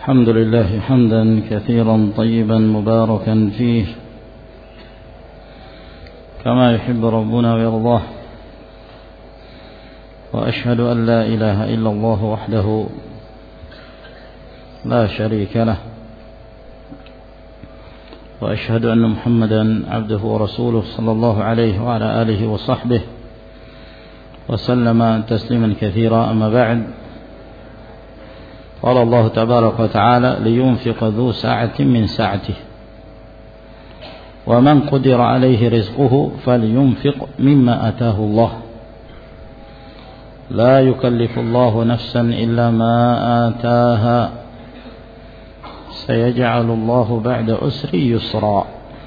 الحمد لله حمدا كثيرا طيبا مباركا فيه كما يحب ربنا ويرضاه، وأشهد أن لا إله إلا الله وحده لا شريك له، وأشهد أن محمدا عبده ورسوله صلى الله عليه وعلى آله وصحبه وسلم تسليما كثيرا. أما بعد، قال الله تبارك وتعالى: لينفق ذو سعة من سعته ومن قدر عليه رزقه فلينفق مما آتاه الله لا يكلف الله نفسا إلا ما آتاها سيجعل الله بعد عسر يسرا.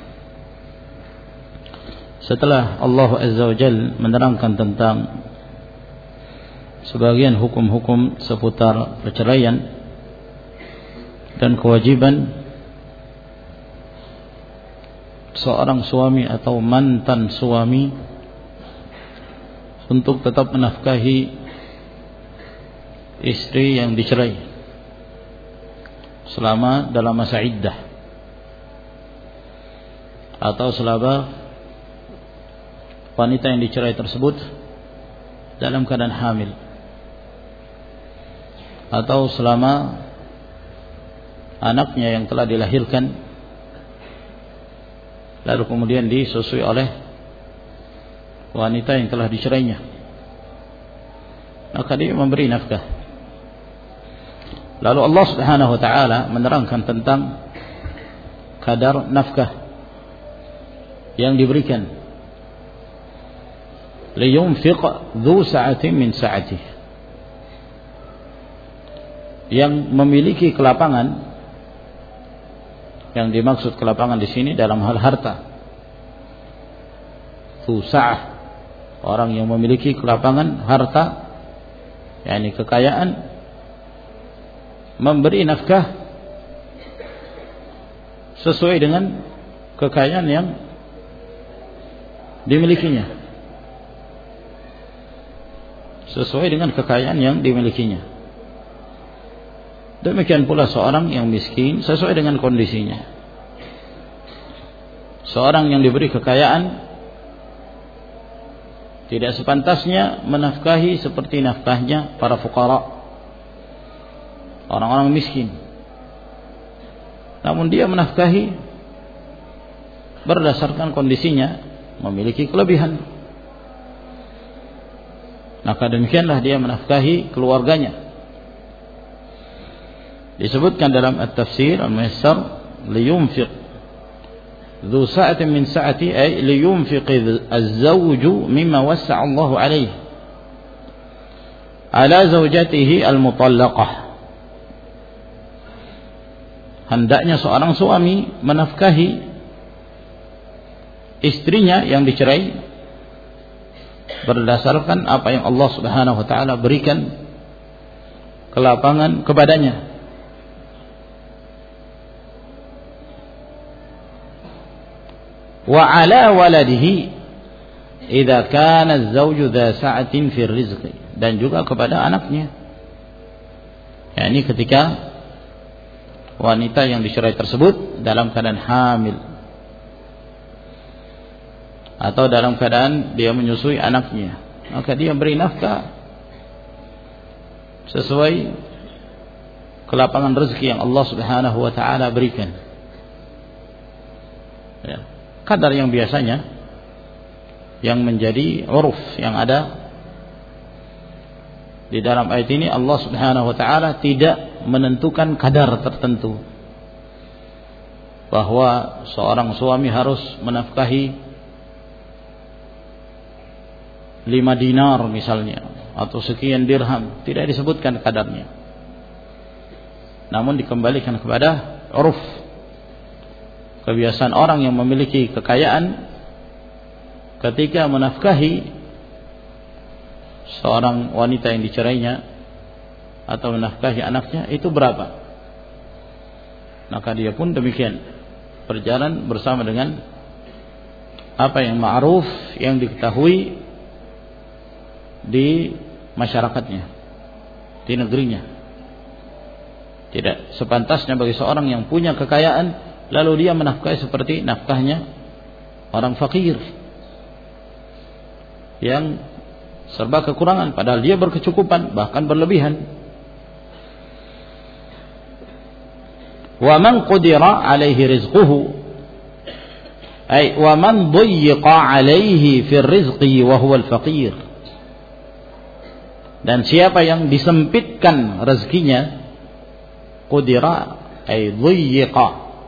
Setelah Allah Azza wa Jalla menerangkan tentang sebagian hukum-hukum seputar perceraian dan kewajiban seorang suami atau mantan suami untuk tetap menafkahi istri yang dicerai selama dalam masa iddah atau selama wanita yang dicerai tersebut dalam keadaan hamil, atau selama anaknya yang telah dilahirkan lalu kemudian disusui oleh wanita yang telah dicerainya, maka dia memberi nafkah. Lalu Allah Subhanahu wa taala menerangkan tentang kadar nafkah yang diberikan. Liyunfiq dzu sa'atin min sa'atihi, yang memiliki kelapangan. Yang dimaksud kelapangan di sini dalam hal harta. Sa'ah, orang yang memiliki kelapangan harta, yakni kekayaan, memberi nafkah sesuai dengan kekayaan yang dimilikinya. Sesuai dengan kekayaan yang dimilikinya. Demikian pula seorang yang miskin sesuai dengan kondisinya. Seorang yang diberi kekayaan tidak sepantasnya menafkahi seperti nafkahnya para fuqara, orang-orang miskin. Namun dia menafkahi berdasarkan kondisinya, memiliki kelebihan. Maka demikianlah dia menafkahi keluarganya. Disebutkan dalam At-Tafsir Al-Muyassar, liyunfiq dzu sa'atin min sa'ati, ay liyunfiq az-zawju mimma wassa'a Allahu alayhi ala zawjatihi al-mutallaqah. Hendaknya seorang suami menafkahi istrinya yang dicerai berdasarkan apa yang Allah Subhanahu wa taala berikan kelapangan kepadanya. Wa ala waladihi idza kana az-zawju dza sa'atin fi rizqi, dan juga kepada anaknya. Yakni ketika wanita yang dicerai tersebut dalam keadaan hamil atau dalam keadaan dia menyusui anaknya, maka dia beri nafkah sesuai kelapangan rezeki yang Allah Subhanahu wa taala berikan. Ya. Kadar yang biasanya yang menjadi uruf yang ada di dalam ayat ini, Allah Subhanahu wa taala tidak menentukan kadar tertentu bahwa seorang suami harus menafkahi 5 dinar misalnya atau sekian dirham, tidak disebutkan kadarnya. Namun dikembalikan kepada uruf, kebiasaan orang yang memiliki kekayaan ketika menafkahi seorang wanita yang dicerainya atau menafkahi anaknya itu berapa, maka dia pun demikian berjalan bersama dengan apa yang ma'ruf, yang diketahui di masyarakatnya, di negerinya. Tidak sepantasnya bagi seorang yang punya kekayaan lalu dia menafkahi seperti nafkahnya orang fakir yang serba kekurangan, padahal dia berkecukupan bahkan berlebihan. Wa man qudira alaihi rizquhu ay wa man dayyaqa alaihi fi rizqi wa huwa al-faqir. Dan siapa yang disempitkan rezekinya, qudira ay dayyaqa,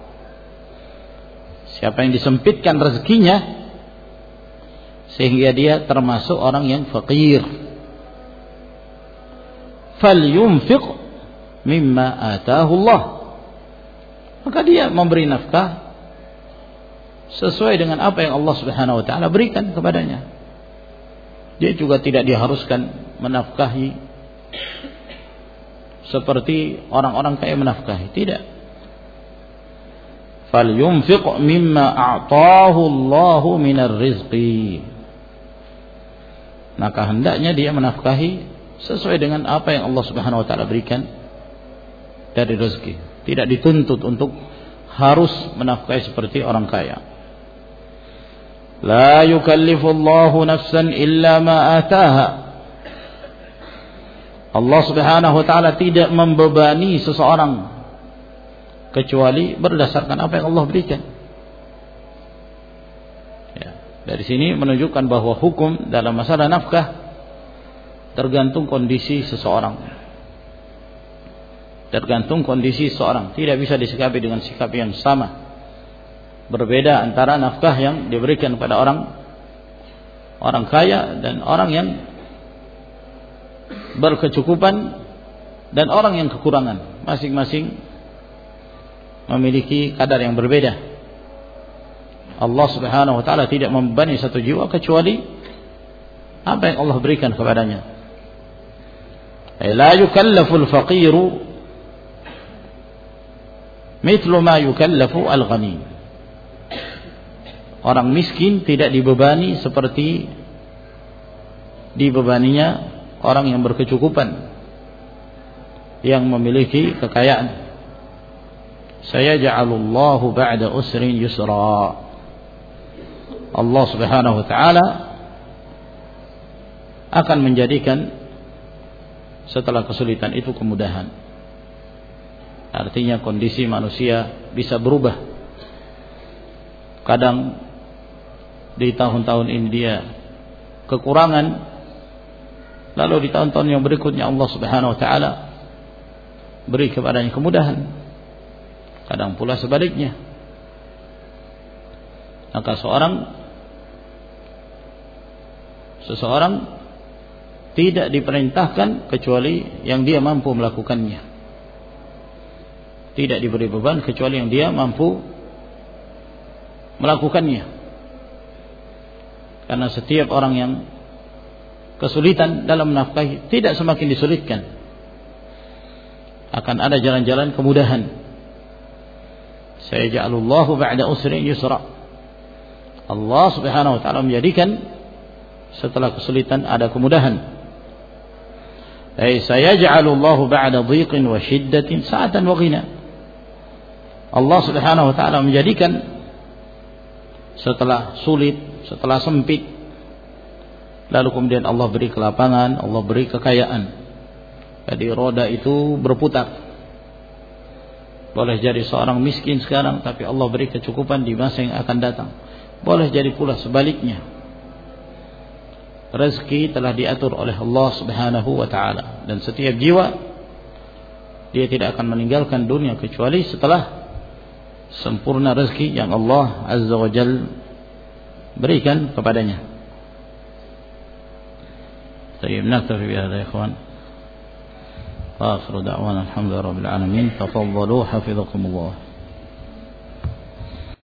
siapa yang disempitkan rezekinya sehingga dia termasuk orang yang fakir, falyunfiq mimma ataahu Allah, maka dia memberi nafkah sesuai dengan apa yang Allah Subhanahu wa taala berikan kepadanya. Dia juga tidak diharuskan menafkahi seperti orang-orang kaya menafkahi, tidak. Falyunfiq mimma a'tahu Allah minar rizqi, maka hendaknya dia menafkahi sesuai dengan apa yang Allah Subhanahu wa taala berikan dari rezeki. Tidak dituntut untuk harus menafkahi seperti orang kaya. La yukallifullahu nafsan illa ma ataha. Allah Subhanahu wa taala tidak membebani seseorang kecuali berdasarkan apa yang Allah berikan. Ya, dari sini menunjukkan bahwa hukum dalam masalah nafkah tergantung kondisi seseorang. Tergantung kondisi seseorang, tidak bisa disikapi dengan sikap yang sama. Berbeda antara nafkah yang diberikan kepada orang kaya dan orang yang berkecukupan dan orang yang kekurangan. Masing-masing memiliki kadar yang berbeda. Allah Subhanahu wa taala tidak membebani satu jiwa kecuali apa yang Allah berikan kepadanya. La yukallaful faqiru mithlu ma yukallafu al-ghani. Orang miskin tidak dibebani seperti dibebaninya orang yang berkecukupan, yang memiliki kekayaan. Sayaj'alullahu ba'da usrin yusra. Allah Subhanahu wa taala akan menjadikan setelah kesulitan itu kemudahan. Artinya kondisi manusia bisa berubah. Kadang di tahun-tahun ini dia kekurangan, lalu di tahun-tahun yang berikutnya Allah Subhanahu wa taala beri kepadanya kemudahan. Kadang pula sebaliknya. Maka seseorang tidak diperintahkan kecuali yang dia mampu melakukannya. Tidak diberi beban kecuali yang dia mampu melakukannya. Karena setiap orang yang kesulitan dalam menafkahi tidak semakin disulitkan, akan ada jalan-jalan kemudahan. Sayaj'alullahu ba'da usrin yusra. Allah Subhanahu wa taala menjadikan setelah kesulitan ada kemudahan. Ay sayaj'alullahu ba'da dhiqin wa shiddatin sa'atan wa ghina. Allah Subhanahu wa taala menjadikan setelah sulit, setelah sempit, lalu kemudian Allah beri kelapangan, Allah beri kekayaan. Jadi roda itu berputar. Boleh jadi seorang miskin sekarang, tapi Allah beri kecukupan di masa yang akan datang. Boleh jadi pula sebaliknya. Rezeki telah diatur oleh Allah Subhanahu wa taala, dan setiap jiwa dia tidak akan meninggalkan dunia kecuali setelah sempurna rezeki yang Allah Azza wa Jalla berikan kepadanya. Baik, naktafi bihadza ya ikhwan. Wa akhiru da'wana alhamdulillahi rabbil alamin. Tafaddalu hafizakumullah.